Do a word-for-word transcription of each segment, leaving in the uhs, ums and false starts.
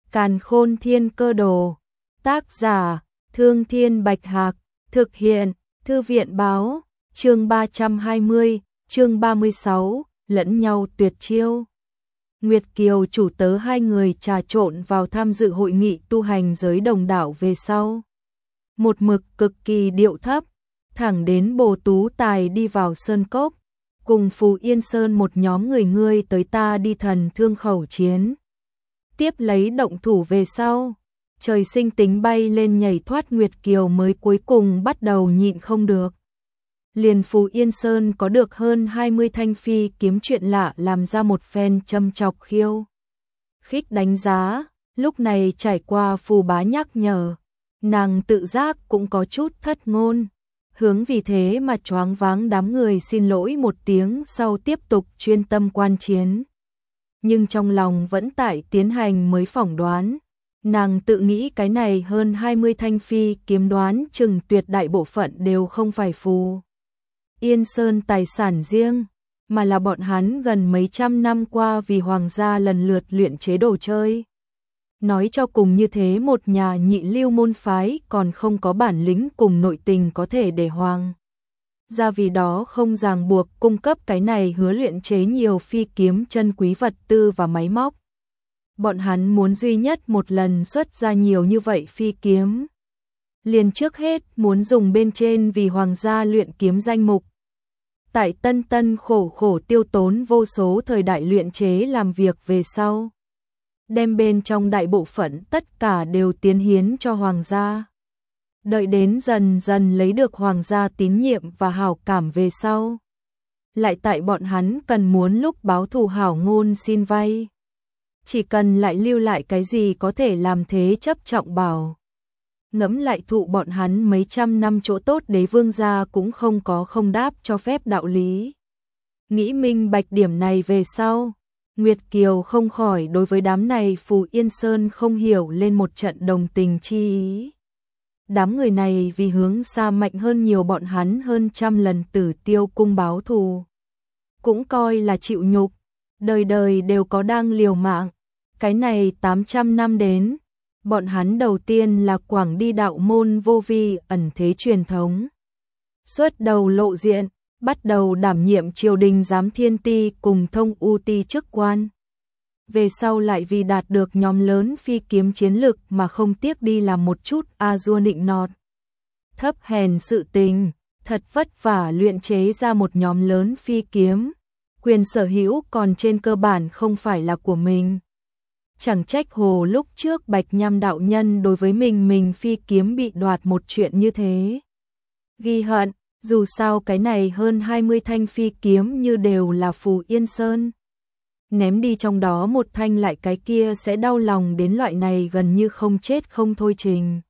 Càn Khôn Thiên Cơ Đồ. Tác giả: Thương Thiên Bạch Hạc. Thực hiện: Thư viện báo. Chương ba trăm hai mươi, chương ba mươi sáu, lẫn nhau tuyệt chiêu. Nguyệt Kiều chủ tớ hai người trà trộn vào tham dự hội nghị tu hành giới đồng đảo về sau. Một mực cực kỳ điệu thấp, thẳng đến Bồ Tú Tài đi vào sơn cốc, cùng Phù Yên Sơn một nhóm người ngươi tới ta đi thần thương khẩu chiến. Tiếp lấy động thủ về sau, trời sinh tính bay lên nhảy thoát Nguyệt Kiều mới cuối cùng bắt đầu nhịn không được. Liền Phù Yên Sơn có được hơn hai mươi thanh phi kiếm chuyện lạ làm ra một phen châm chọc khiêu khích đánh giá, lúc này trải qua Phù Bá nhắc nhở, nàng tự giác cũng có chút thất ngôn, hướng vì thế mà choáng váng đám người xin lỗi một tiếng sau tiếp tục chuyên tâm quan chiến. Nhưng trong lòng vẫn tại tiến hành mới phỏng đoán, nàng tự nghĩ cái này hơn hai mươi thanh phi kiếm đoán chừng tuyệt đại bộ phận đều không phải Phù Yên Sơn tài sản riêng, mà là bọn hắn gần mấy trăm năm qua vì hoàng gia lần lượt luyện chế đồ chơi. Nói cho cùng như thế một nhà nhị lưu môn phái còn không có bản lĩnh cùng nội tình có thể để hoàng gia vì đó không ràng buộc cung cấp cái này hứa luyện chế nhiều phi kiếm chân quý vật tư và máy móc. Bọn hắn muốn duy nhất một lần xuất ra nhiều như vậy phi kiếm. Liền trước hết muốn dùng bên trên vì hoàng gia luyện kiếm danh mục. Tại tân tân khổ khổ tiêu tốn vô số thời đại luyện chế làm việc về sau. Đem bên trong đại bộ phận tất cả đều tiến hiến cho hoàng gia. Đợi đến dần dần lấy được hoàng gia tín nhiệm và hảo cảm về sau. Lại tại bọn hắn cần muốn lúc báo thù hảo ngôn xin vay. Chỉ cần lại lưu lại cái gì có thể làm thế chấp trọng bảo. Ngẫm lại thụ bọn hắn mấy trăm năm chỗ tốt đế vương gia cũng không có không đáp cho phép đạo lý. Nghĩ minh bạch điểm này về sau, Nguyệt Kiều không khỏi đối với đám này Phù Yên Sơn không hiểu lên một trận đồng tình chi ý. Đám người này vì hướng xa mạnh hơn nhiều bọn hắn hơn trăm lần Tử Tiêu cung báo thù. Cũng coi là chịu nhục, đời đời đều có đang liều mạng. Cái này tám trăm năm đến, bọn hắn đầu tiên là quảng đi đạo môn vô vi ẩn thế truyền thống. Xuất đầu lộ diện, bắt đầu đảm nhiệm triều đình giám thiên ti cùng thông u ti chức quan. Về sau lại vì đạt được nhóm lớn phi kiếm chiến lực mà không tiếc đi làm một chút a dua nịnh nọt. Thấp hèn sự tình, thật vất vả luyện chế ra một nhóm lớn phi kiếm. Quyền sở hữu còn trên cơ bản không phải là của mình. Chẳng trách hồ lúc trước Bạch Nham đạo nhân đối với mình mình phi kiếm bị đoạt một chuyện như thế. Ghi hận, dù sao cái này hơn hai mươi thanh phi kiếm như đều là Phù Yên Sơn. Ném đi trong đó một thanh lại cái kia sẽ đau lòng đến loại này gần như không chết không thôi trình.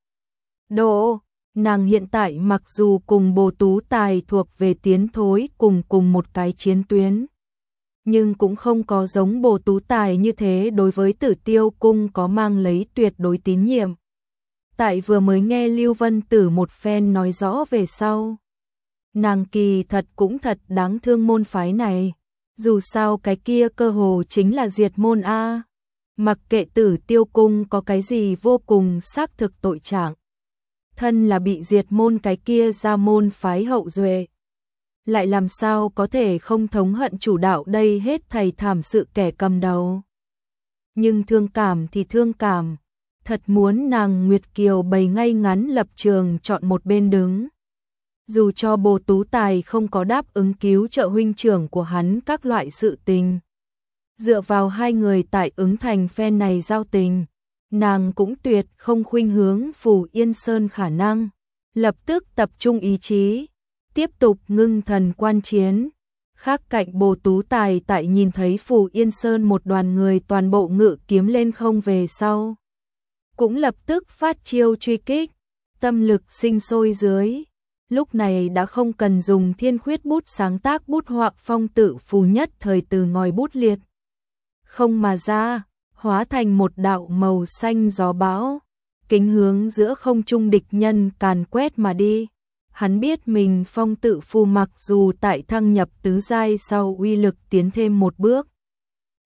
Độ, nàng hiện tại mặc dù cùng Bồ Tú Tài thuộc về tiến thối cùng cùng một cái chiến tuyến. Nhưng cũng không có giống Bồ Tú Tài như thế đối với Tử Tiêu cung có mang lấy tuyệt đối tín nhiệm. Tại vừa mới nghe Lưu Vân Tử một phen nói rõ về sau. Nàng kỳ thật cũng thật đáng thương môn phái này. Dù sao cái kia cơ hồ chính là diệt môn A. Mặc kệ Tử Tiêu cung có cái gì vô cùng xác thực tội trạng. Thân là bị diệt môn cái kia ra môn phái hậu duệ. Lại làm sao có thể không thống hận chủ đạo đây hết thầy thảm sự kẻ cầm đầu. Nhưng thương cảm thì thương cảm. Thật muốn nàng Nguyệt Kiều bày ngay ngắn lập trường chọn một bên đứng. Dù cho Bồ Tú Tài không có đáp ứng cứu trợ huynh trưởng của hắn các loại sự tình. Dựa vào hai người tại ứng thành phen này giao tình, nàng cũng tuyệt không khuynh hướng Phù Yên Sơn khả năng. Lập tức tập trung ý chí, tiếp tục ngưng thần quan chiến. Khác cạnh Bồ Tú Tài tại nhìn thấy Phù Yên Sơn một đoàn người toàn bộ ngự kiếm lên không về sau. Cũng lập tức phát chiêu truy kích, tâm lực sinh sôi dưới. Lúc này đã không cần dùng thiên khuyết bút sáng tác bút họa phong tự phù nhất thời từ ngòi bút liệt. Không mà ra, hóa thành một đạo màu xanh gió bão, kính hướng giữa không trung địch nhân càn quét mà đi. Hắn biết mình phong tự phù mặc dù tại thăng nhập tứ giai sau uy lực tiến thêm một bước.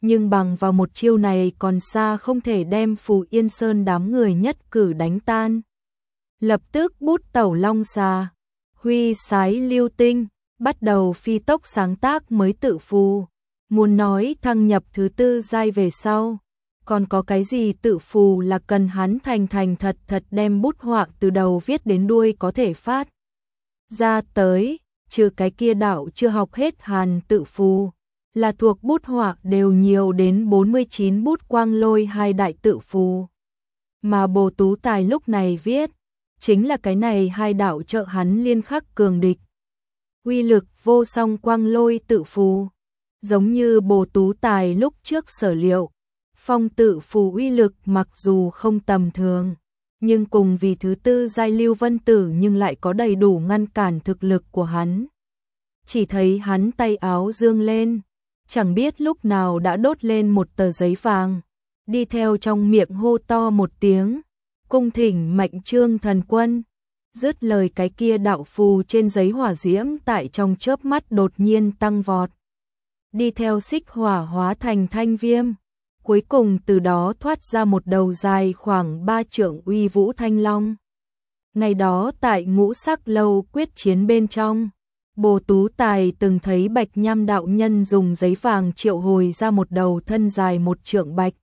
nhưng bằng vào một chiêu này còn xa không thể đem Phù Yên Sơn đám người nhất cử đánh tan. Lập tức bút tẩu long xà, huy sái lưu tinh, bắt đầu phi tốc sáng tác mới tự phù. Muốn nói thăng nhập thứ tư giai về sau, còn có cái gì tự phù là cần hắn thành thành thật thật đem bút họa từ đầu viết đến đuôi có thể phát ra tới, trừ cái kia đạo chưa học hết hàn tự phù, là thuộc bút họa đều nhiều đến bốn mươi chín bút quang lôi hai đại tự phù. Mà Bồ Tú Tài lúc này viết, chính là cái này hai đạo trợ hắn liên khắc cường địch. Uy lực vô song quang lôi tự phù, giống như Bồ Tú Tài lúc trước sở liệu, phong tự phù uy lực mặc dù không tầm thường, nhưng cùng vì thứ tư giai Lưu Vân Tử nhưng lại có đầy đủ ngăn cản thực lực của hắn. Chỉ thấy hắn tay áo dương lên, chẳng biết lúc nào đã đốt lên một tờ giấy vàng, đi theo trong miệng hô to một tiếng, cung thỉnh Mạnh Trương thần quân. Dứt lời cái kia đạo phù trên giấy hỏa diễm tại trong chớp mắt đột nhiên tăng vọt, đi theo xích hỏa hóa thành thanh viêm, cuối cùng từ đó thoát ra một đầu dài khoảng ba trượng uy vũ thanh long. Ngày đó tại Ngũ Sắc Lâu quyết chiến bên trong, Bồ Tú Tài từng thấy Bạch Nham đạo nhân dùng giấy vàng triệu hồi ra một đầu thân dài một trượng bạch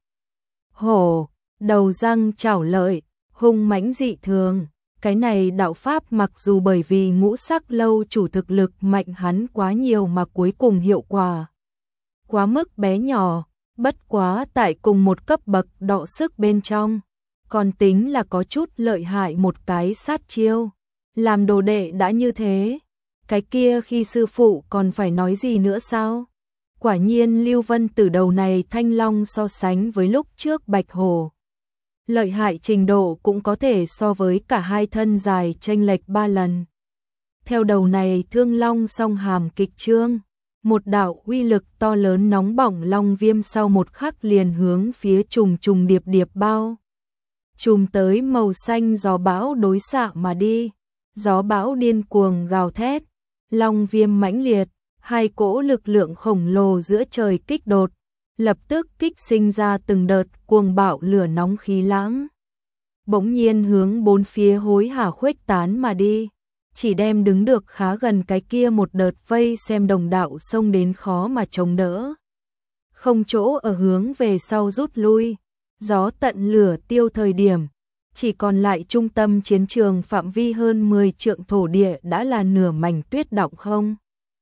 hổ, đầu răng chảo lợi, hung mãnh dị thường. Cái này đạo pháp mặc dù bởi vì Ngũ Sắc Lâu chủ thực lực mạnh hắn quá nhiều mà cuối cùng hiệu quả quá mức bé nhỏ, bất quá tại cùng một cấp bậc đọ sức bên trong, còn tính là có chút lợi hại một cái sát chiêu. Làm đồ đệ đã như thế, cái kia khi sư phụ còn phải nói gì nữa sao? Quả nhiên Lưu Vân Tử đầu này thanh long so sánh với lúc trước bạch hổ, lợi hại trình độ cũng có thể so với cả hai thân dài chênh lệch ba lần. Theo đầu này thương long song hàm kịch trương, một đạo uy lực to lớn nóng bỏng long viêm sau một khắc liền hướng phía trùng trùng điệp điệp bao trùm tới màu xanh gió bão đối xạ mà đi. Gió bão điên cuồng gào thét, long viêm mãnh liệt, hai cỗ lực lượng khổng lồ giữa trời kích đột, lập tức kích sinh ra từng đợt cuồng bạo lửa nóng khí lãng, bỗng nhiên hướng bốn phía hối hả khuếch tán mà đi, chỉ đem đứng được khá gần cái kia một đợt vây xem đồng đạo xông đến khó mà chống đỡ, không chỗ ở hướng về sau rút lui. Gió tận lửa tiêu thời điểm, chỉ còn lại trung tâm chiến trường phạm vi hơn mười trượng thổ địa đã là nửa mảnh tuyết đọng không.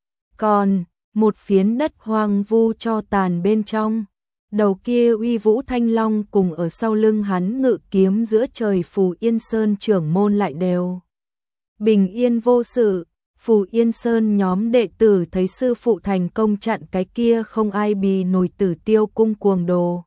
Còn một phiến đất hoang vu cho tàn bên trong, đầu kia uy vũ thanh long cùng ở sau lưng hắn ngự kiếm giữa trời Phù Yên Sơn trưởng môn lại đều bình yên vô sự. Phù Yên Sơn nhóm đệ tử thấy sư phụ thành công chặn cái kia không ai bì nổi Tử Tiêu cung cuồng đồ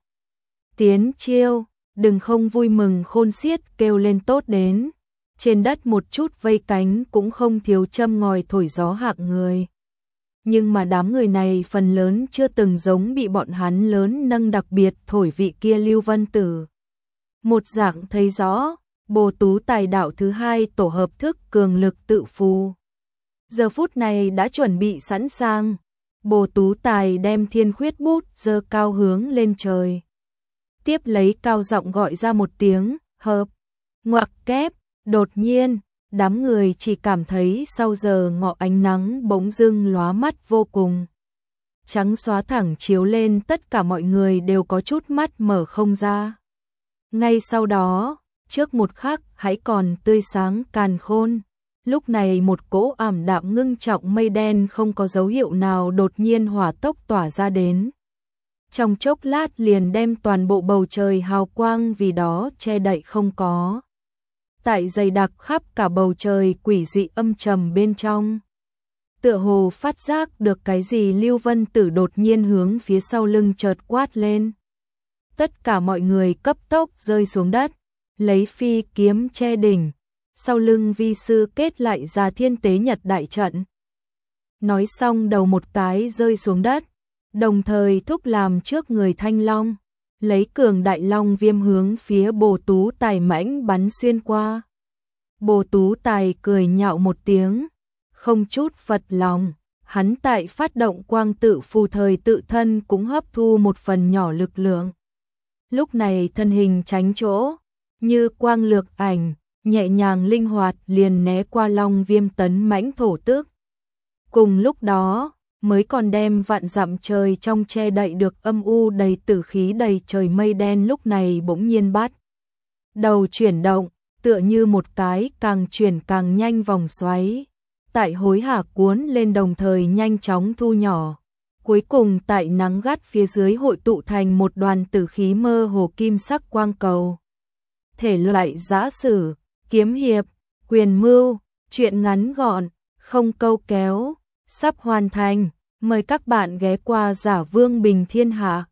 tiến chiêu, đừng không vui mừng khôn xiết kêu lên tốt đến. Trên đất một chút vây cánh cũng không thiếu châm ngòi thổi gió hạng người. Nhưng mà đám người này phần lớn chưa từng giống bị bọn hắn lớn nâng đặc biệt thổi vị kia Lưu Vân Tử. Một dạng thấy rõ, Bồ Tú Tài đạo thứ hai tổ hợp thức cường lực tự phù. Giờ phút này đã chuẩn bị sẵn sàng, Bồ Tú Tài đem thiên khuyết bút giơ cao hướng lên trời. Tiếp lấy cao giọng gọi ra một tiếng, hợp, ngoặc kép, đột nhiên, đám người chỉ cảm thấy sau giờ ngọ ánh nắng bỗng dưng lóa mắt vô cùng. Trắng xóa thẳng chiếu lên tất cả mọi người đều có chút mắt mở không ra. Ngay sau đó, trước một khắc hãy còn tươi sáng càn khôn. Lúc này một cỗ ảm đạm ngưng trọng mây đen không có dấu hiệu nào đột nhiên hỏa tốc tỏa ra đến. Trong chốc lát liền đem toàn bộ bầu trời hào quang vì đó che đậy không có. Tại dày đặc khắp cả bầu trời quỷ dị âm trầm bên trong. Tựa hồ phát giác được cái gì Lưu Vân Tử đột nhiên hướng phía sau lưng chợt quát lên. Tất cả mọi người cấp tốc rơi xuống đất, lấy phi kiếm che đỉnh. Sau lưng vi sư kết lại ra thiên tế nhật đại trận. Nói xong đầu một cái rơi xuống đất, đồng thời thúc làm trước người thanh long, lấy cường đại long viêm hướng phía Bồ Tú Tài mãnh bắn xuyên qua. Bồ Tú Tài cười nhạo một tiếng, không chút phật lòng, hắn tại phát động quang tự phù thời tự thân cũng hấp thu một phần nhỏ lực lượng. Lúc này thân hình tránh chỗ, như quang lược ảnh, nhẹ nhàng linh hoạt liền né qua long viêm tấn mãnh thổ tước. Cùng lúc đó, mới còn đem vạn dặm trời trong che đậy được âm u đầy tử khí đầy trời mây đen lúc này bỗng nhiên bắt đầu chuyển động, tựa như một cái càng chuyển càng nhanh vòng xoáy, tại hối hả cuốn lên đồng thời nhanh chóng thu nhỏ. Cuối cùng tại nắng gắt phía dưới hội tụ thành một đoàn tử khí mơ hồ kim sắc quang cầu. Thể loại giã sử, kiếm hiệp, quyền mưu, truyện ngắn gọn, không câu kéo, sắp hoàn thành. Mời các bạn ghé qua Giả Vương Bình Thiên Hạ.